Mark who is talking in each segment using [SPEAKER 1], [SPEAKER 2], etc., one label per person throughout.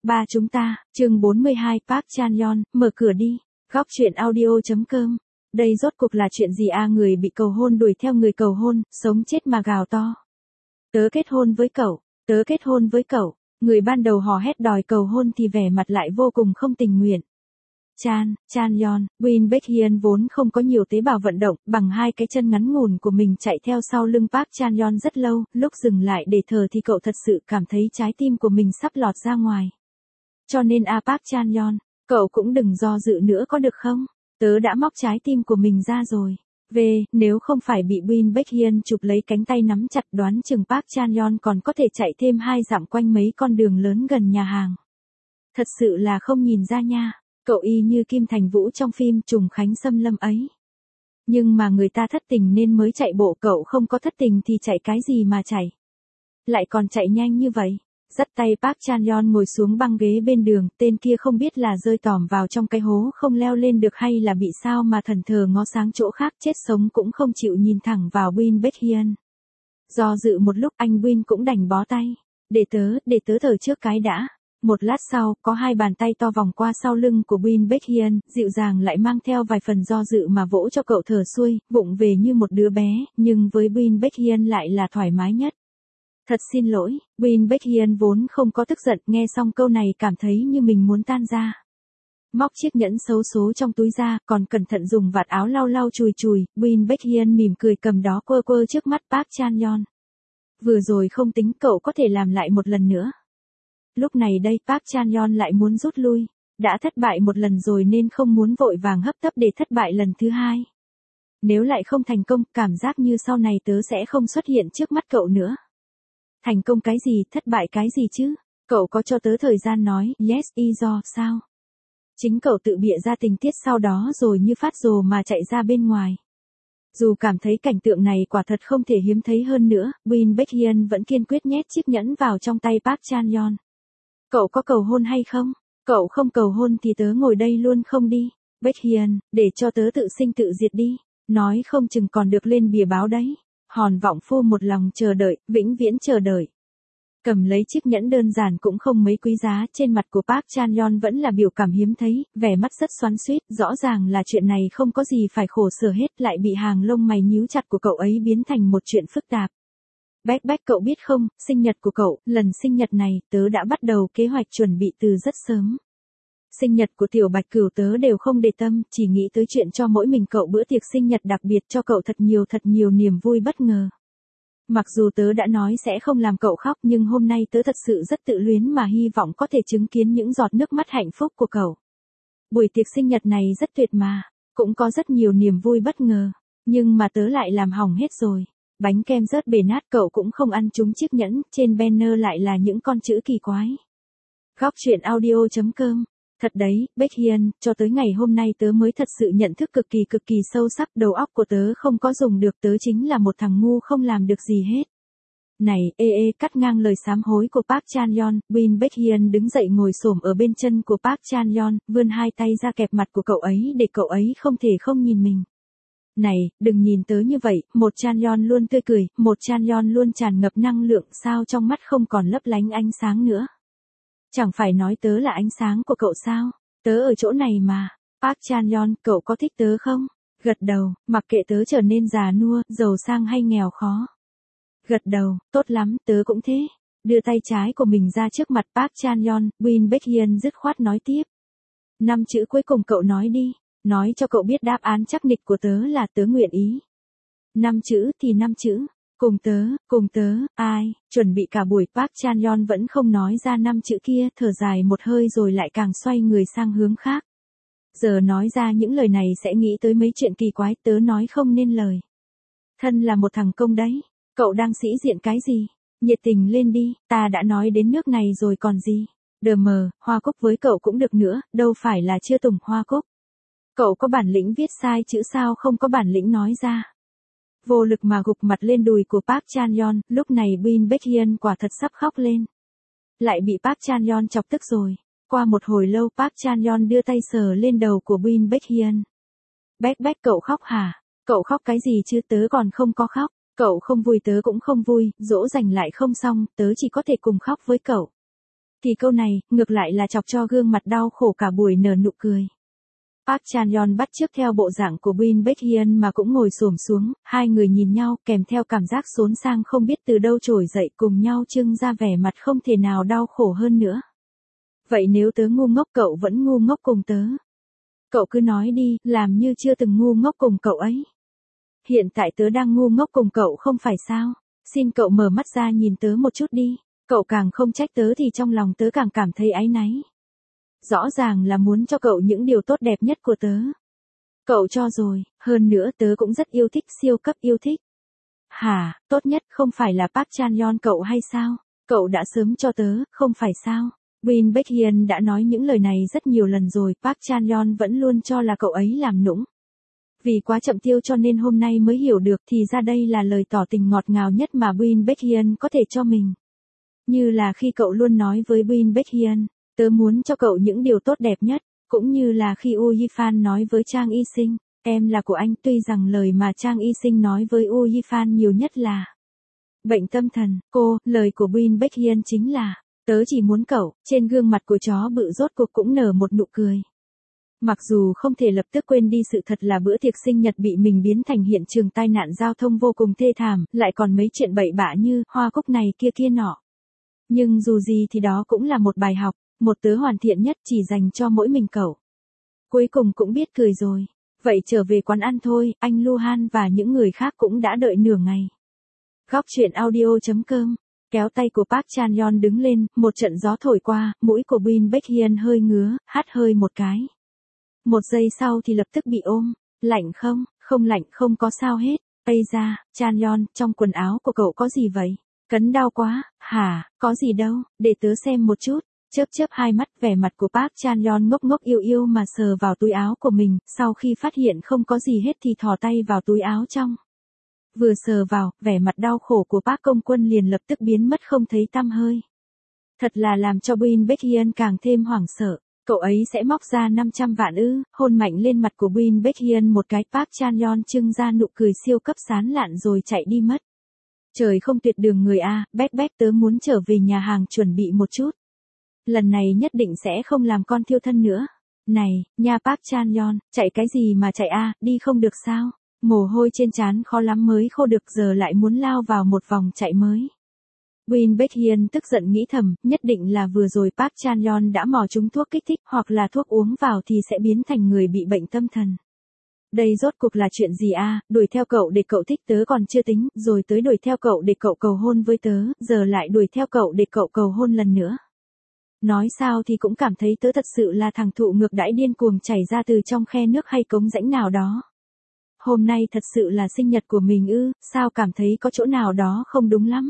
[SPEAKER 1] Ba chúng ta, chương 42 Park Chan-yeon, mở cửa đi. Góc truyện audio.com. Đây rốt cuộc là chuyện gì à, người bị cầu hôn đuổi theo người cầu hôn, sống chết mà gào to. Tớ kết hôn với cậu, tớ kết hôn với cậu. Người ban đầu hò hét đòi cầu hôn thì vẻ mặt lại vô cùng không tình nguyện. Chan-yeon, Win Baek-hyun vốn không có nhiều tế bào vận động, bằng hai cái chân ngắn ngủn của mình chạy theo sau lưng Park Chan-yeon rất lâu, lúc dừng lại để thở thì cậu thật sự cảm thấy trái tim của mình sắp lọt ra ngoài. Cho nên Park Chan-yeon, cậu cũng đừng do dự nữa có được không? Tớ đã móc trái tim của mình ra rồi. Nếu không phải bị Win Baek-hyun chụp lấy cánh tay nắm chặt, đoán chừng Park Chan-yeon còn có thể chạy thêm 2 dặm quanh mấy con đường lớn gần nhà hàng. Thật sự là không nhìn ra nha. Cậu y như Kim Thành Vũ trong phim Trùng Khánh Xâm Lâm ấy. Nhưng mà người ta thất tình nên mới chạy bộ, cậu không có thất tình thì chạy cái gì mà chạy. Lại còn chạy nhanh như vậy. Dắt tay Park Chan-yeon ngồi xuống băng ghế bên đường, tên kia không biết là rơi tòm vào trong cái hố không leo lên được hay là bị sao mà thần thờ ngó sáng chỗ khác, chết sống cũng không chịu nhìn thẳng vào Win Baek-hyun. Do dự một lúc anh Win cũng đành bó tay. Để tớ thở trước cái đã. Một lát sau, có hai bàn tay to vòng qua sau lưng của Win Baek-hyun, dịu dàng lại mang theo vài phần do dự mà vỗ cho cậu thở xuôi, vụng về như một đứa bé, nhưng với Win Baek-hyun lại là thoải mái nhất. Thật xin lỗi, Win Baek-hyun vốn không có tức giận, nghe xong câu này cảm thấy như mình muốn tan ra. Móc chiếc nhẫn xấu số trong túi ra, còn cẩn thận dùng vạt áo lau lau chùi chùi, Win Baek-hyun mỉm cười cầm đó quơ quơ trước mắt Park Chan-yeon. Vừa rồi không tính, cậu có thể làm lại một lần nữa. Lúc này đây Park Chan-yeon lại muốn rút lui, đã thất bại một lần rồi nên không muốn vội vàng hấp tấp để thất bại lần thứ hai. Nếu lại không thành công, cảm giác như sau này tớ sẽ không xuất hiện trước mắt cậu nữa. Thành công cái gì, thất bại cái gì chứ? Cậu có cho tớ thời gian nói yes do sao? Chính cậu tự bịa ra tình tiết sau đó rồi như phát rồ mà chạy ra bên ngoài. Dù cảm thấy cảnh tượng này quả thật không thể hiếm thấy hơn nữa, Win Baek-hyun vẫn kiên quyết nhét chiếc nhẫn vào trong tay Park Chan-yeon. Cậu có cầu hôn hay không? Cậu không cầu hôn thì tớ ngồi đây luôn không đi. Baek-hyun, để cho tớ tự sinh tự diệt đi. Nói không chừng còn được lên bìa báo đấy. Hòn vọng phu một lòng chờ đợi, vĩnh viễn chờ đợi. Cầm lấy chiếc nhẫn đơn giản cũng không mấy quý giá, trên mặt của Park Chan-yeon vẫn là biểu cảm hiếm thấy, vẻ mắt rất xoắn xuýt, rõ ràng là chuyện này không có gì phải khổ sở hết, lại bị hàng lông mày nhíu chặt của cậu ấy biến thành một chuyện phức tạp. Baek, cậu biết không, sinh nhật của cậu, lần sinh nhật này, tớ đã bắt đầu kế hoạch chuẩn bị từ rất sớm. Sinh nhật của tiểu bạch cửu tớ đều không để tâm, chỉ nghĩ tới chuyện cho mỗi mình cậu bữa tiệc sinh nhật đặc biệt cho cậu thật nhiều niềm vui bất ngờ. Mặc dù tớ đã nói sẽ không làm cậu khóc nhưng hôm nay tớ thật sự rất tự luyến mà hy vọng có thể chứng kiến những giọt nước mắt hạnh phúc của cậu. Buổi tiệc sinh nhật này rất tuyệt mà, cũng có rất nhiều niềm vui bất ngờ, nhưng mà tớ lại làm hỏng hết rồi. Bánh kem rớt bể nát, cậu cũng không ăn trúng chiếc nhẫn, trên banner lại là những con chữ kỳ quái. Góc truyện audio.com. Thật đấy, Baek-hyun, cho tới ngày hôm nay tớ mới thật sự nhận thức cực kỳ sâu sắc, đầu óc của tớ không có dùng được, tớ chính là một thằng ngu không làm được gì hết. Này, cắt ngang lời sám hối của Park Chan-yeon, Win Baek-hyun đứng dậy ngồi xổm ở bên chân của Park Chan-yeon, vươn hai tay ra kẹp mặt của cậu ấy để cậu ấy không thể không nhìn mình. Này, đừng nhìn tớ như vậy, một Chan-yeon luôn tươi cười, một Chan-yeon luôn tràn ngập năng lượng, sao trong mắt không còn lấp lánh ánh sáng nữa. Chẳng phải nói tớ là ánh sáng của cậu sao? Tớ ở chỗ này mà. Park Chan-yeon, cậu có thích tớ không? Gật đầu, mặc kệ tớ trở nên già nua, giàu sang hay nghèo khó. Gật đầu, tốt lắm, tớ cũng thế. Đưa tay trái của mình ra trước mặt Park Chan-yeon, Win Baek-hyun dứt khoát nói tiếp. 5 chữ cuối cùng cậu nói đi. Nói cho cậu biết đáp án chắc nịch của tớ là tớ nguyện ý. 5 chữ thì 5 chữ. Cùng tớ, ai, chuẩn bị cả buổi Park Chan-yeon vẫn không nói ra 5 chữ kia, thở dài một hơi rồi lại càng xoay người sang hướng khác. Giờ nói ra những lời này sẽ nghĩ tới mấy chuyện kỳ quái, tớ nói không nên lời. Thân là một thằng công đấy, cậu đang sĩ diện cái gì? Nhiệt tình lên đi, ta đã nói đến nước này rồi còn gì? Đờ mờ, Hoa Cúc với cậu cũng được nữa, đâu phải là chưa tùng Hoa Cúc. Cậu có bản lĩnh viết sai chữ sao không có bản lĩnh nói ra. Vô lực mà gục mặt lên đùi của Park Chan-yeon, lúc này Win Baek-hyun quả thật sắp khóc lên. Lại bị Park Chan-yeon chọc tức rồi. Qua một hồi lâu Park Chan-yeon đưa tay sờ lên đầu của Win Baek-hyun. Baek, cậu khóc hả? Cậu khóc cái gì chứ, tớ còn không có khóc. Cậu không vui tớ cũng không vui, dỗ dành lại không xong, tớ chỉ có thể cùng khóc với cậu. Thì câu này, ngược lại là chọc cho gương mặt đau khổ cả buổi nở nụ cười. Park Chan-yeon bắt chước theo bộ dạng của Win Baek-hyun mà cũng ngồi xổm xuống, hai người nhìn nhau kèm theo cảm giác xốn sang không biết từ đâu trỗi dậy cùng nhau trưng ra vẻ mặt không thể nào đau khổ hơn nữa. Vậy nếu tớ ngu ngốc cậu vẫn ngu ngốc cùng tớ. Cậu cứ nói đi, làm như chưa từng ngu ngốc cùng cậu ấy. Hiện tại tớ đang ngu ngốc cùng cậu không phải sao? Xin cậu mở mắt ra nhìn tớ một chút đi. Cậu càng không trách tớ thì trong lòng tớ càng cảm thấy áy náy. Rõ ràng là muốn cho cậu những điều tốt đẹp nhất của tớ. Cậu cho rồi, hơn nữa tớ cũng rất yêu thích, siêu cấp yêu thích. Hả, tốt nhất không phải là Park Chan-yeon cậu hay sao? Cậu đã sớm cho tớ, không phải sao? Win Baek-hyun đã nói những lời này rất nhiều lần rồi, Park Chan-yeon vẫn luôn cho là cậu ấy làm nũng. Vì quá chậm tiêu cho nên hôm nay mới hiểu được thì ra đây là lời tỏ tình ngọt ngào nhất mà Win Baek-hyun có thể cho mình. Như là khi cậu luôn nói với Win Baek-hyun, tớ muốn cho cậu những điều tốt đẹp nhất, cũng như là khi Woo Yi-fan nói với Chang Y-sinh, em là của anh, tuy rằng lời mà Chang Y-sinh nói với Woo Yi-fan nhiều nhất là bệnh tâm thần, lời của Win Baek-hyun chính là, tớ chỉ muốn cậu, trên gương mặt của chó bự rốt cuộc cũng nở một nụ cười. Mặc dù không thể lập tức quên đi sự thật là bữa tiệc sinh nhật bị mình biến thành hiện trường tai nạn giao thông vô cùng thê thảm, lại còn mấy chuyện bậy bạ như hoa cúc này kia nọ. Nhưng dù gì thì đó cũng là một bài học, một tớ hoàn thiện nhất chỉ dành cho mỗi mình cậu. Cuối cùng cũng biết cười rồi. Vậy trở về quán ăn thôi, anh Luhan và những người khác cũng đã đợi nửa ngày. Góc truyện audio.com. Kéo tay của Park Chan-yeon đứng lên, một trận gió thổi qua, mũi của Win Baek-hyun hơi ngứa, hắt hơi một cái. Một giây sau thì lập tức bị ôm. Lạnh không? Không lạnh, không có sao hết. Ây da, Chan-yeon, trong quần áo của cậu có gì vậy? Cấn đau quá. Hả, có gì đâu, để tớ xem một chút. Chớp hai mắt, vẻ mặt của Park Chan-yeon ngốc ngốc yêu mà sờ vào túi áo của mình, sau khi phát hiện không có gì hết thì thò tay vào túi áo trong. Vừa sờ vào, vẻ mặt đau khổ của Park công quân liền lập tức biến mất không thấy tăm hơi. Thật là làm cho Win Baek-hyun càng thêm hoảng sợ. Cậu ấy sẽ móc ra 500 vạn ư? Hôn mạnh lên mặt của Win Baek-hyun một cái, Park Chan-yeon trưng ra nụ cười siêu cấp sán lạn rồi chạy đi mất. Trời không tuyệt đường người a, Baek tớ muốn trở về nhà hàng chuẩn bị một chút. Lần này nhất định sẽ không làm con thiêu thân nữa. Này, nha Park Chan-yeon, chạy cái gì mà chạy a, đi không được sao? Mồ hôi trên trán khó lắm mới khô được, giờ lại muốn lao vào một vòng chạy mới. Win Baek-hyun tức giận nghĩ thầm, nhất định là vừa rồi Park Chan-yeon đã mò trúng thuốc kích thích hoặc là thuốc uống vào thì sẽ biến thành người bị bệnh tâm thần. Đây rốt cuộc là chuyện gì a? Đuổi theo cậu để cậu thích tớ còn chưa tính, rồi tới đuổi theo cậu để cậu cầu hôn với tớ, giờ lại đuổi theo cậu để cậu cầu hôn lần nữa. Nói sao thì cũng cảm thấy tớ thật sự là thằng thụ ngược đãi điên cuồng chảy ra từ trong khe nước hay cống rãnh nào đó. Hôm nay thật sự là sinh nhật của mình ư, sao cảm thấy có chỗ nào đó không đúng lắm.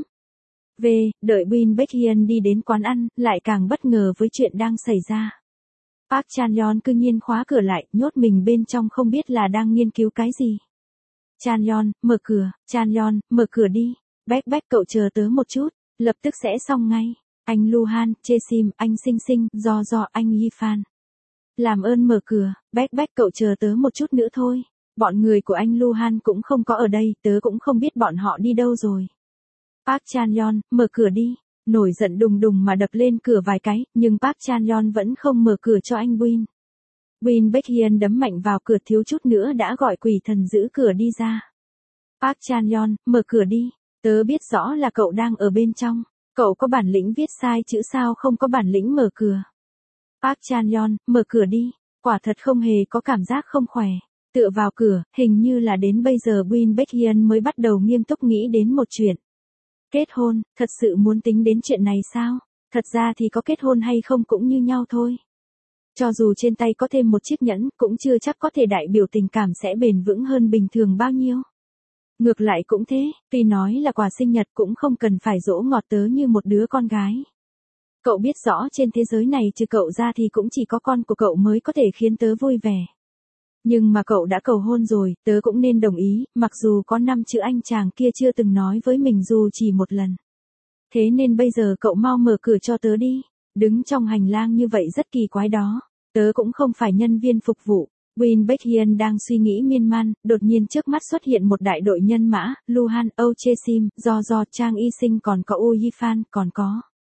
[SPEAKER 1] Đợi Win Baek-hyun đi đến quán ăn, lại càng bất ngờ với chuyện đang xảy ra. Park Chan-yeon cư nhiên khóa cửa lại, nhốt mình bên trong không biết là đang nghiên cứu cái gì. Chan-yeon, mở cửa, Chan-yeon, mở cửa đi. Baek cậu chờ tớ một chút, lập tức sẽ xong ngay. Anh Luhan, Chesim, anh Sinh, do anh Yi-fan. Làm ơn mở cửa, Baek cậu chờ tớ một chút nữa thôi. Bọn người của anh Luhan cũng không có ở đây, tớ cũng không biết bọn họ đi đâu rồi. Park Chan-yeon, mở cửa đi. Nổi giận đùng mà đập lên cửa vài cái, nhưng Park Chan-yeon vẫn không mở cửa cho anh Win. Win Baek-hyun đấm mạnh vào cửa, thiếu chút nữa đã gọi quỷ thần giữ cửa đi ra. Park Chan-yeon, mở cửa đi. Tớ biết rõ là cậu đang ở bên trong. Cậu có bản lĩnh viết sai chữ sao không có bản lĩnh mở cửa. Park Chan-yeon, mở cửa đi. Quả thật không hề có cảm giác không khỏe. Tựa vào cửa, hình như là đến bây giờ Win Baek-hyun mới bắt đầu nghiêm túc nghĩ đến một chuyện. Kết hôn, thật sự muốn tính đến chuyện này sao? Thật ra thì có kết hôn hay không cũng như nhau thôi. Cho dù trên tay có thêm một chiếc nhẫn, cũng chưa chắc có thể đại biểu tình cảm sẽ bền vững hơn bình thường bao nhiêu. Ngược lại cũng thế, tuy nói là quà sinh nhật cũng không cần phải dỗ ngọt tớ như một đứa con gái. Cậu biết rõ trên thế giới này trừ cậu ra thì cũng chỉ có con của cậu mới có thể khiến tớ vui vẻ. Nhưng mà cậu đã cầu hôn rồi, tớ cũng nên đồng ý, mặc dù có 5 chữ anh chàng kia chưa từng nói với mình dù chỉ một lần. Thế nên bây giờ cậu mau mở cửa cho tớ đi. Đứng trong hành lang như vậy rất kỳ quái đó. Tớ cũng không phải nhân viên phục vụ. Win Baek-hyun đang suy nghĩ miên man, đột nhiên trước mắt xuất hiện một đại đội nhân mã, Luhan, Oh Chesim, do Chang Y-sinh còn có Woo Yi-fan, còn có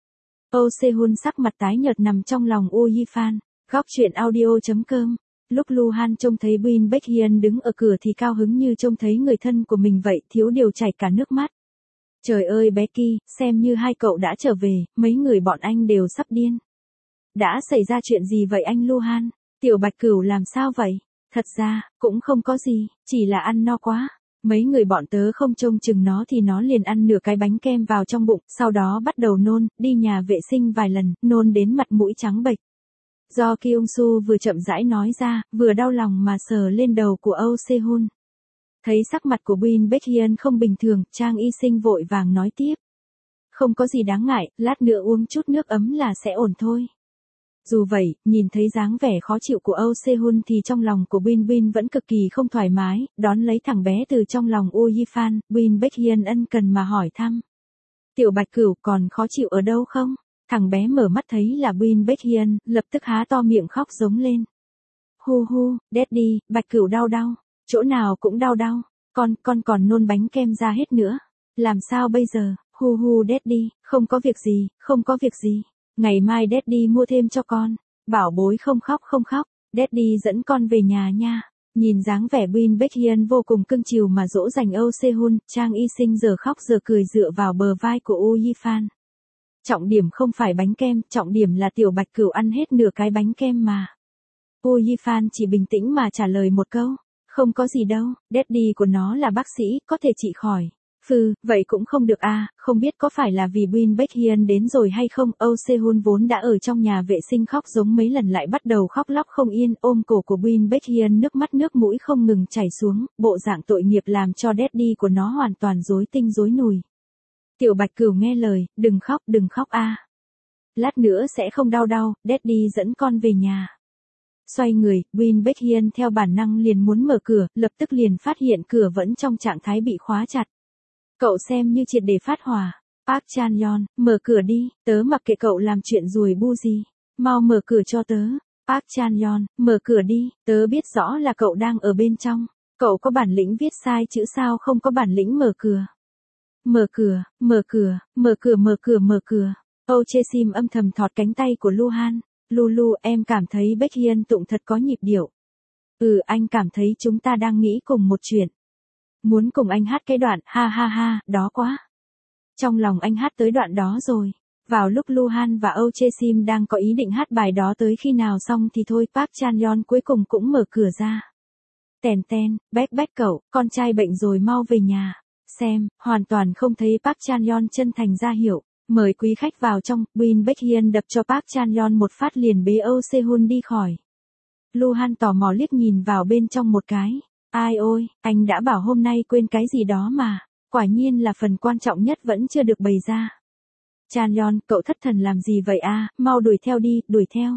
[SPEAKER 1] Oh Sehun sắc mặt tái nhợt nằm trong lòng Woo Yi-fan. Góc truyện audio.com. Lúc Luhan trông thấy Bin Baekhyun đứng ở cửa thì cao hứng như trông thấy người thân của mình vậy, thiếu điều chảy cả nước mắt. Trời ơi Becky, xem như hai cậu đã trở về, mấy người bọn anh đều sắp điên. Đã xảy ra chuyện gì vậy anh Luhan? Tiểu Bạch Cửu làm sao vậy? Thật ra, cũng không có gì, chỉ là ăn no quá. Mấy người bọn tớ không trông chừng nó thì nó liền ăn nửa cái bánh kem vào trong bụng, sau đó bắt đầu nôn, đi nhà vệ sinh vài lần, nôn đến mặt mũi trắng bệch. Do Kyung Soo vừa chậm rãi nói ra, vừa đau lòng mà sờ lên đầu của Oh Sehun. Thấy sắc mặt của Bin Baekhyun không bình thường, Trang Y Sinh vội vàng nói tiếp. Không có gì đáng ngại, lát nữa uống chút nước ấm là sẽ ổn thôi. Dù vậy, nhìn thấy dáng vẻ khó chịu của Oh Sehun thì trong lòng của Bin vẫn cực kỳ không thoải mái, đón lấy thằng bé từ trong lòng Woo Yi-fan, Bin Baekhyun ân cần mà hỏi thăm. Tiểu Bạch Cửu còn khó chịu ở đâu không? Thằng bé mở mắt thấy là Bin Baekhyun, lập tức há to miệng khóc giống lên. Hu hu, Daddy, Bạch Cửu đau đau, chỗ nào cũng đau đau, con còn nôn bánh kem ra hết nữa. Làm sao bây giờ? Hu hu Daddy, không có việc gì, không có việc gì. Ngày mai Daddy mua thêm cho con. Bảo bối không khóc không khóc, Daddy dẫn con về nhà nha. Nhìn dáng vẻ Bin Baekhyun vô cùng cưng chiều mà dỗ dành Oh Sehun, Trang Y Sinh giờ khóc giờ cười dựa vào bờ vai của Woo Yi-fan. Trọng điểm không phải bánh kem, trọng điểm là Tiểu Bạch Cửu ăn hết nửa cái bánh kem mà. Woo Yi-fan chỉ bình tĩnh mà trả lời một câu. Không có gì đâu, Daddy của nó là bác sĩ, có thể trị khỏi. Vậy cũng không được à, không biết có phải là vì Bin Baekhyun đến rồi hay không. Oh Sehun vốn đã ở trong nhà vệ sinh khóc giống mấy lần lại bắt đầu khóc lóc không yên, ôm cổ của Bin Baekhyun nước mắt nước mũi không ngừng chảy xuống, bộ dạng tội nghiệp làm cho Daddy của nó hoàn toàn rối tinh rối nùi. Tiểu Bạch Cửu nghe lời, đừng khóc a. Lát nữa sẽ không đau, Daddy dẫn con về nhà. Xoay người, Bin Baekhyun theo bản năng liền muốn mở cửa, lập tức liền phát hiện cửa vẫn trong trạng thái bị khóa chặt. Cậu xem như triệt để phát hỏa. Park Chan-yeon, mở cửa đi, tớ mặc kệ cậu làm chuyện rùi bu gì. Mau mở cửa cho tớ. Park Chan-yeon, mở cửa đi, tớ biết rõ là cậu đang ở bên trong. Cậu có bản lĩnh viết sai chữ sao không có bản lĩnh mở cửa. Mở cửa. Oh Chesim âm thầm thọt cánh tay của Luhan. Lulu, em cảm thấy Baekhyun tụng thật có nhịp điệu. Anh cảm thấy chúng ta đang nghĩ cùng một chuyện. Muốn cùng anh hát cái đoạn, ha ha ha, đó quá. Trong lòng anh hát tới đoạn đó rồi. Vào lúc Luhan và Oh Chesim đang có ý định hát bài đó tới khi nào xong thì thôi, Park Chan-yeon cuối cùng cũng mở cửa ra. Ten, Baek cậu, con trai bệnh rồi mau về nhà. Xem, hoàn toàn không thấy Park Chan-yeon chân thành ra hiệu. Mời quý khách vào trong, Bin Baekhyun đập cho Park Chan-yeon một phát liền bế Oh Sehun đi khỏi. Luhan tò mò liếc nhìn vào bên trong một cái. Ai ôi, anh đã bảo hôm nay quên cái gì đó mà. Quả nhiên là phần quan trọng nhất vẫn chưa được bày ra. Chan-yeon, cậu thất thần làm gì vậy à, mau đuổi theo đi, đuổi theo.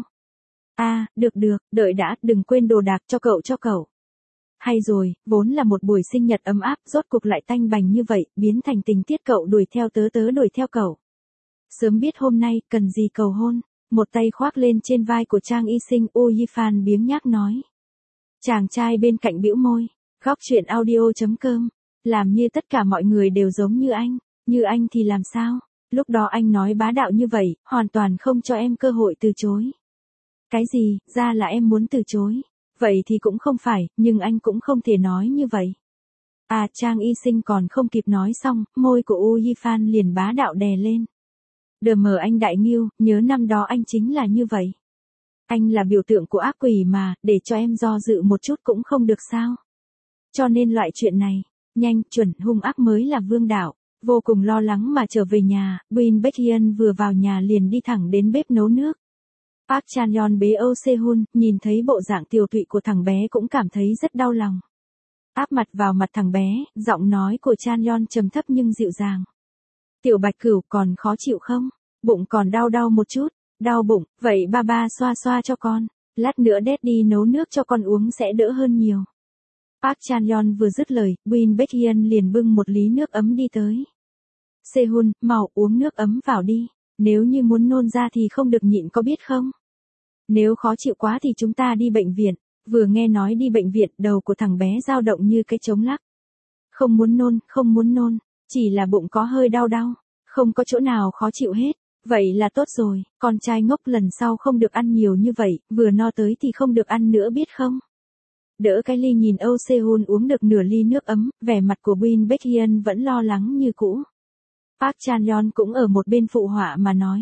[SPEAKER 1] Được, đợi đã, đừng quên đồ đạc cho cậu. Hay rồi, vốn là một buổi sinh nhật ấm áp, rốt cuộc lại tanh bành như vậy, biến thành tình tiết cậu đuổi theo tớ đuổi theo cậu. Sớm biết hôm nay, cần gì cầu hôn. Một tay khoác lên trên vai của Trang Y Sinh, Woo Yi-fan biếng nhác nói. Chàng trai bên cạnh bĩu môi. Góc truyện audio.com. Làm như tất cả mọi người đều giống như anh thì làm sao? Lúc đó anh nói bá đạo như vậy, hoàn toàn không cho em cơ hội từ chối. Cái gì, ra là em muốn từ chối. Vậy thì cũng không phải, nhưng anh cũng không thể nói như vậy. Trang Y Sinh còn không kịp nói xong, môi của Woo Yi-fan liền bá đạo đè lên. Đờ mờ anh đại nghiêu, nhớ năm đó anh chính là như vậy. Anh là biểu tượng của ác quỷ mà, để cho em do dự một chút cũng không được sao. Cho nên loại chuyện này, nhanh, chuẩn, hung ác mới là vương đạo. Vô cùng lo lắng mà trở về nhà, Bin Baekhyun vừa vào nhà liền đi thẳng đến bếp nấu nước. Park Chan-yeon bế Oh Sehun, nhìn thấy bộ dạng tiều tụy của thằng bé cũng cảm thấy rất đau lòng. Áp mặt vào mặt thằng bé, giọng nói của Chan-yeon trầm thấp nhưng dịu dàng. Tiểu Bạch Cửu còn khó chịu không? Bụng còn đau một chút. Đau bụng, vậy ba xoa cho con. Lát nữa Daddy nấu nước cho con uống sẽ đỡ hơn nhiều. Park Chan-yeon vừa dứt lời, Bin Baekhyun liền bưng một ly nước ấm đi tới. Sehun, mau uống nước ấm vào đi. Nếu như muốn nôn ra thì không được nhịn có biết không? Nếu khó chịu quá thì chúng ta đi bệnh viện. Vừa nghe nói đi bệnh viện, đầu của thằng bé dao động như cái trống lắc. Không muốn nôn, chỉ là bụng có hơi đau. Không có chỗ nào khó chịu hết. Vậy là tốt rồi, con trai ngốc lần sau không được ăn nhiều như vậy, vừa no tới thì không được ăn nữa biết không? Đỡ cái ly nhìn Âu Sehun uống được nửa ly nước ấm, vẻ mặt của Win Baekhyun vẫn lo lắng như cũ. Park Chan-yeon cũng ở một bên phụ họa mà nói.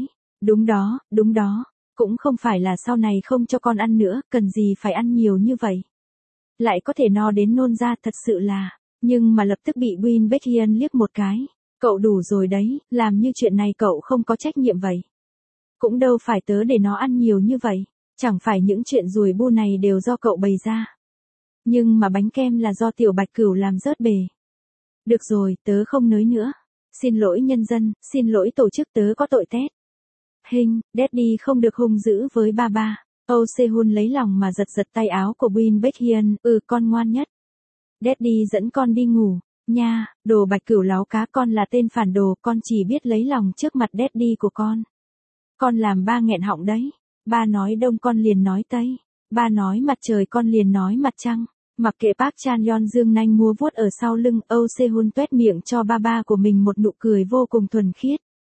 [SPEAKER 1] Đúng đó, cũng không phải là sau này không cho con ăn nữa, cần gì phải ăn nhiều như vậy. Lại có thể no đến nôn ra thật sự là, nhưng mà lập tức bị Win Baekhyun liếc một cái. Cậu đủ rồi đấy, làm như chuyện này cậu không có trách nhiệm vậy. Cũng đâu phải tớ để nó ăn nhiều như vậy, chẳng phải những chuyện rùi bu này đều do cậu bày ra. Nhưng mà bánh kem là do tiểu bạch cửu làm rớt bề. Được rồi, tớ không nói nữa. Xin lỗi nhân dân, xin lỗi tổ chức tớ có tội tét. Daddy không được hung dữ với ba. Âu Sehun lấy lòng mà giật giật tay áo của Win Baekhyun, con ngoan nhất. Daddy dẫn con đi ngủ, nha, đồ bạch cửu láo cá con là tên phản đồ, con chỉ biết lấy lòng trước mặt daddy của con. Con làm ba nghẹn họng đấy, ba nói đông con liền nói tây, ba nói mặt trời con liền nói mặt trăng. Mặc kệ Park Chan-yeon dương nanh múa vuốt ở sau lưng, Âu Sehun tuét miệng cho ba của mình một nụ cười vô cùng thuần khiết.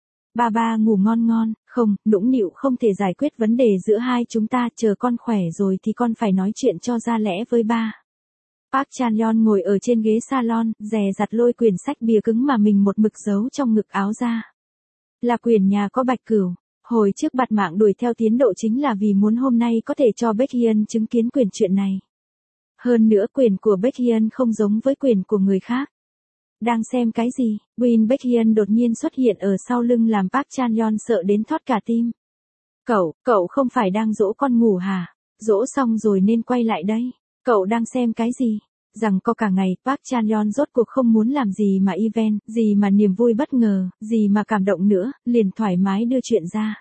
[SPEAKER 1] Ba ngủ ngon, không, nũng nịu không thể giải quyết vấn đề giữa hai chúng ta, chờ con khỏe rồi thì con phải nói chuyện cho ra lẽ với ba. Park Chan-yeon ngồi ở trên ghế salon, dè dặt lôi quyển sách bìa cứng mà mình một mực giấu trong ngực áo ra. Là quyển Nhà có Bạch Cửu. Hồi trước bạt mạng đuổi theo tiến độ chính là vì muốn hôm nay có thể cho Baekhyun chứng kiến quyển chuyện này. Hơn nữa quyền của Baekhyun không giống với quyền của người khác. Đang xem cái gì? Win Baekhyun đột nhiên xuất hiện ở sau lưng làm Park Chan-yeon sợ đến thót cả tim. Cậu không phải đang dỗ con ngủ hả? Dỗ xong rồi nên quay lại đây. Cậu đang xem cái gì? Rằng có cả ngày, Park Chan-yeon rốt cuộc không muốn làm gì mà event, gì mà niềm vui bất ngờ, gì mà cảm động nữa, liền thoải mái đưa chuyện ra.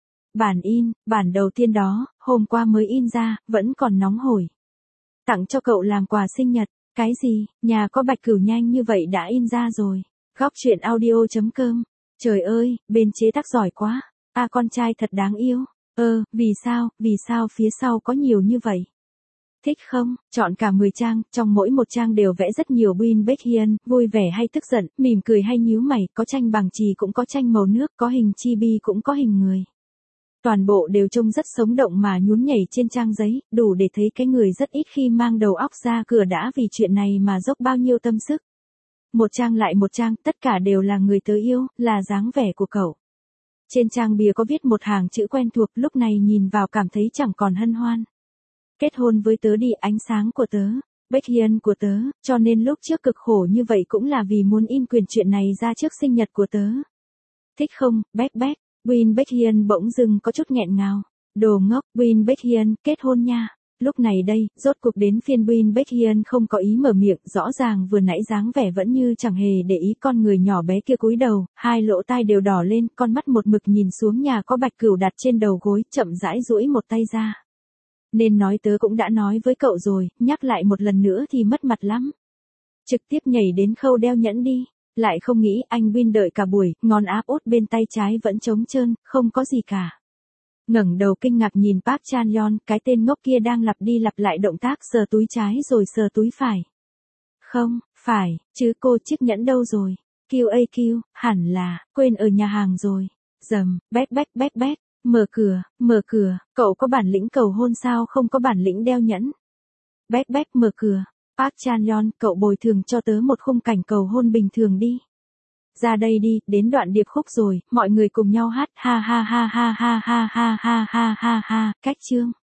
[SPEAKER 1] Bản đầu tiên đó, hôm qua mới in ra, vẫn còn nóng hổi. Tặng cho cậu làm quà sinh nhật. Cái gì, Nhà có Bạch Cửu nhanh như vậy đã in ra rồi. Góc truyện audio.com. Trời ơi, bên chế tác giỏi quá. Con trai thật đáng yêu. Vì sao phía sau có nhiều như vậy? Thích không? Chọn cả 10 trang, trong mỗi một trang đều vẽ rất nhiều Win Baekhyun, vui vẻ hay tức giận, mỉm cười hay nhíu mày, có tranh bằng chì cũng có tranh màu nước, có hình chibi cũng có hình người. Toàn bộ đều trông rất sống động mà nhún nhảy trên trang giấy, đủ để thấy cái người rất ít khi mang đầu óc ra cửa đã vì chuyện này mà dốc bao nhiêu tâm sức. Một trang lại một trang, tất cả đều là người tớ yêu, là dáng vẻ của cậu. Trên trang bìa có viết một hàng chữ quen thuộc, lúc này nhìn vào cảm thấy chẳng còn hân hoan. Kết hôn với tớ đi, ánh sáng của tớ, Baekhyun của tớ, cho nên lúc trước cực khổ như vậy cũng là vì muốn in quyền chuyện này ra trước sinh nhật của tớ. Thích không, Baek? Win Baekhyun bỗng dưng có chút nghẹn ngào. Đồ ngốc, Win Baekhyun, kết hôn nha. Lúc này đây, rốt cuộc đến phiên Win Baekhyun không có ý mở miệng, rõ ràng vừa nãy dáng vẻ vẫn như chẳng hề để ý con người nhỏ bé kia cúi đầu, hai lỗ tai đều đỏ lên, con mắt một mực nhìn xuống Nhà có Bạch Cửu đặt trên đầu gối, chậm rãi duỗi một tay ra. Nên nói tớ cũng đã nói với cậu rồi, nhắc lại một lần nữa thì mất mặt lắm. Trực tiếp nhảy đến khâu đeo nhẫn đi. Lại không nghĩ anh Win đợi cả buổi, ngón áp út bên tay trái vẫn trống trơn, không có gì cả. Ngẩng đầu kinh ngạc nhìn Park Chan-yeon, cái tên ngốc kia đang lặp đi lặp lại động tác sờ túi trái rồi sờ túi phải. Không, phải, chứ cô chiếc nhẫn đâu rồi? QAQ, hẳn là, quên ở nhà hàng rồi. Dầm, Baek, mở cửa, cậu có bản lĩnh cầu hôn sao không có bản lĩnh đeo nhẫn? Baek, mở cửa. Park Chan-yeon, cậu bồi thường cho tớ một khung cảnh cầu hôn bình thường đi. Ra đây đi, đến đoạn điệp khúc rồi, mọi người cùng nhau hát, ha, cách chương.